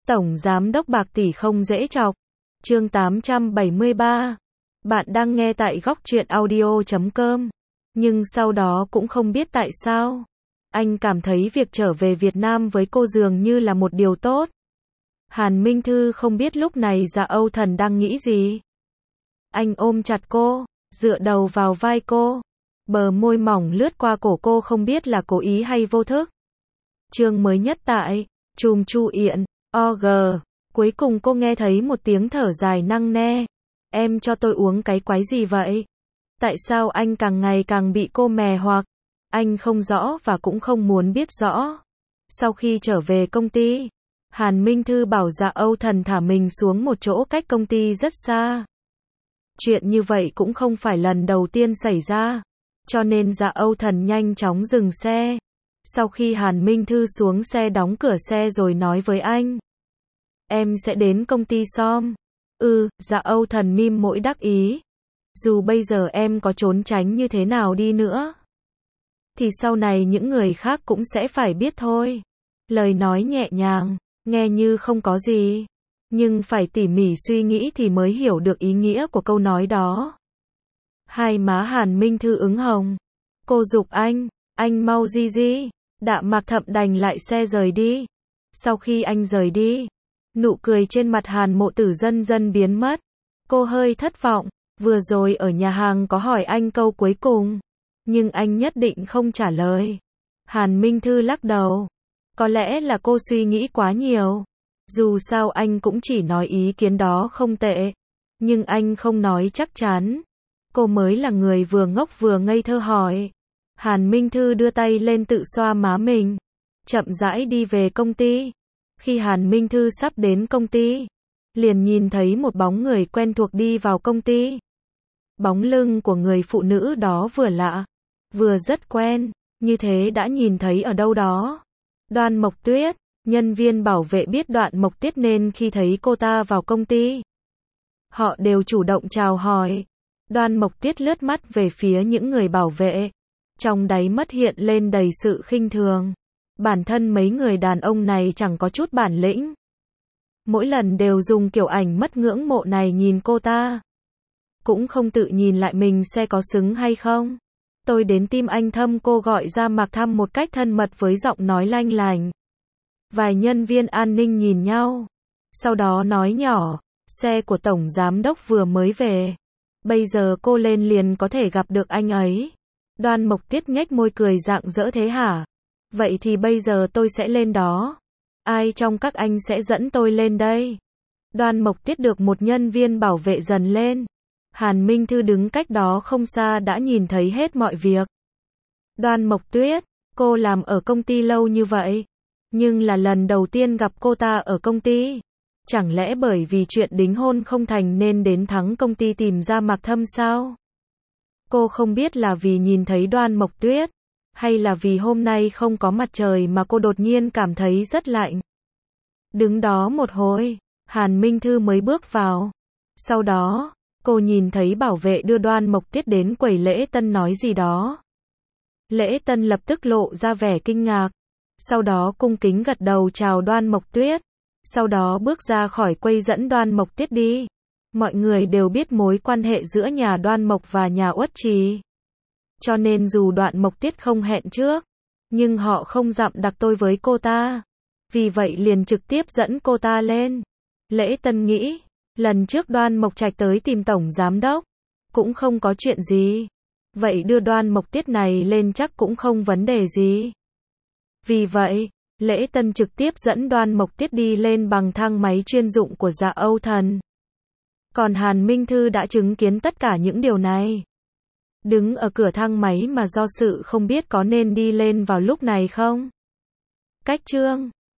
Tổng Giám đốc bạc tỷ không dễ chọc. Chương 873. Bạn đang nghe tại góc truyện audio.com. Nhưng sau đó cũng không biết tại sao. Anh cảm thấy việc trở về Việt Nam với cô dường như là một điều tốt. Hàn Minh Thư không biết lúc này Dạ Âu Thần đang nghĩ gì. Anh ôm chặt cô, dựa đầu vào vai cô. Bờ môi mỏng lướt qua cổ cô không biết là cố ý hay vô thức. Chương mới nhất tại Chùm Chu Yện, OG. Cuối cùng cô nghe thấy một tiếng thở dài năng nê. Em cho tôi uống cái quái gì vậy? Tại sao anh càng ngày càng bị cô mè hoặc? Anh không rõ và cũng không muốn biết rõ. Sau khi trở về công ty, Hàn Minh Thư bảo Dạ Âu Thần thả mình xuống một chỗ cách công ty rất xa. Chuyện như vậy cũng không phải lần đầu tiên xảy ra. Cho nên Dạ Âu Thần nhanh chóng dừng xe. Sau khi Hàn Minh Thư xuống xe đóng cửa xe rồi nói với anh. Em sẽ đến công ty xong. Dạ Âu Thần mím môi đắc ý. Dù bây giờ em có trốn tránh như thế nào đi nữa, thì sau này những người khác cũng sẽ phải biết thôi. Lời nói nhẹ nhàng, nghe như không có gì. Nhưng phải tỉ mỉ suy nghĩ thì mới hiểu được ý nghĩa của câu nói đó. Hai má Hàn Minh Thư ửng hồng. Cô giục anh mau di. Đạm Mạc Thậm đành lại xe rời đi. Sau khi anh rời đi, nụ cười trên mặt Hàn Mộ Tử dần dần biến mất. Cô hơi thất vọng, vừa rồi ở nhà hàng có hỏi anh câu cuối cùng, nhưng anh nhất định không trả lời. Hàn Minh Thư lắc đầu. Có lẽ là cô suy nghĩ quá nhiều. Dù sao anh cũng chỉ nói ý kiến đó không tệ, nhưng anh không nói chắc chắn. Cô mới là người vừa ngốc vừa ngây thơ hỏi. Hàn Minh Thư đưa tay lên tự xoa má mình, chậm rãi đi về công ty. Khi Hàn Minh Thư sắp đến công ty, liền nhìn thấy một bóng người quen thuộc đi vào công ty. Bóng lưng của người phụ nữ đó vừa lạ, vừa rất quen, như thế đã nhìn thấy ở đâu đó. Đoan Mộc Tuyết. Nhân viên bảo vệ biết Đoạn Mộc Tuyết nên khi thấy cô ta vào công ty, họ đều chủ động chào hỏi. Đoan Mộc Tuyết lướt mắt về phía những người bảo vệ, trong đáy mắt hiện lên đầy sự khinh thường. Bản thân mấy người đàn ông này chẳng có chút bản lĩnh. Mỗi lần đều dùng kiểu ảnh mất ngưỡng mộ này nhìn cô ta. Cũng không tự nhìn lại mình xem có xứng hay không. Tôi đến tim anh Thâm, cô gọi ra Mạc Thăm một cách thân mật với giọng nói lanh lành. Vài nhân viên an ninh nhìn nhau. Sau đó nói nhỏ, xe của Tổng Giám đốc vừa mới về. Bây giờ cô lên liền có thể gặp được anh ấy. Đoan Mộc Tuyết nhếch môi cười rạng rỡ, thế hả? Vậy thì bây giờ tôi sẽ lên đó. Ai trong các anh sẽ dẫn tôi lên đây? Đoan Mộc Tuyết được một nhân viên bảo vệ dần lên. Hàn Minh Thư đứng cách đó không xa đã nhìn thấy hết mọi việc. Đoan Mộc Tuyết, cô làm ở công ty lâu như vậy, nhưng là lần đầu tiên gặp cô ta ở công ty. Chẳng lẽ bởi vì chuyện đính hôn không thành nên đến thắng công ty tìm ra Mạc Thâm sao? Cô không biết là vì nhìn thấy Đoan Mộc Tuyết, hay là vì hôm nay không có mặt trời mà cô đột nhiên cảm thấy rất lạnh. Đứng đó một hồi, Hàn Minh Thư mới bước vào. Sau đó, cô nhìn thấy bảo vệ đưa Đoan Mộc Tuyết đến quầy lễ tân nói gì đó. Lễ tân lập tức lộ ra vẻ kinh ngạc. Sau đó cung kính gật đầu chào Đoan Mộc Tuyết. Sau đó bước ra khỏi quầy dẫn Đoan Mộc Tuyết đi. Mọi người đều biết mối quan hệ giữa nhà Đoan Mộc và nhà Uất Trì. Cho nên dù Đoạn Mộc Tuyết không hẹn trước, nhưng họ không dặm đặc tôi với cô ta. Vì vậy liền trực tiếp dẫn cô ta lên. Lễ tân nghĩ, lần trước Đoan Mộc Trạch tới tìm Tổng Giám đốc, cũng không có chuyện gì. Vậy đưa Đoan Mộc Tuyết này lên chắc cũng không vấn đề gì. Vì vậy, lễ tân trực tiếp dẫn Đoan Mộc Tuyết đi lên bằng thang máy chuyên dụng của Dạ Âu Thần. Còn Hàn Minh Thư đã chứng kiến tất cả những điều này. Đứng ở cửa thang máy mà do sự không biết có nên đi lên vào lúc này không. Cách chương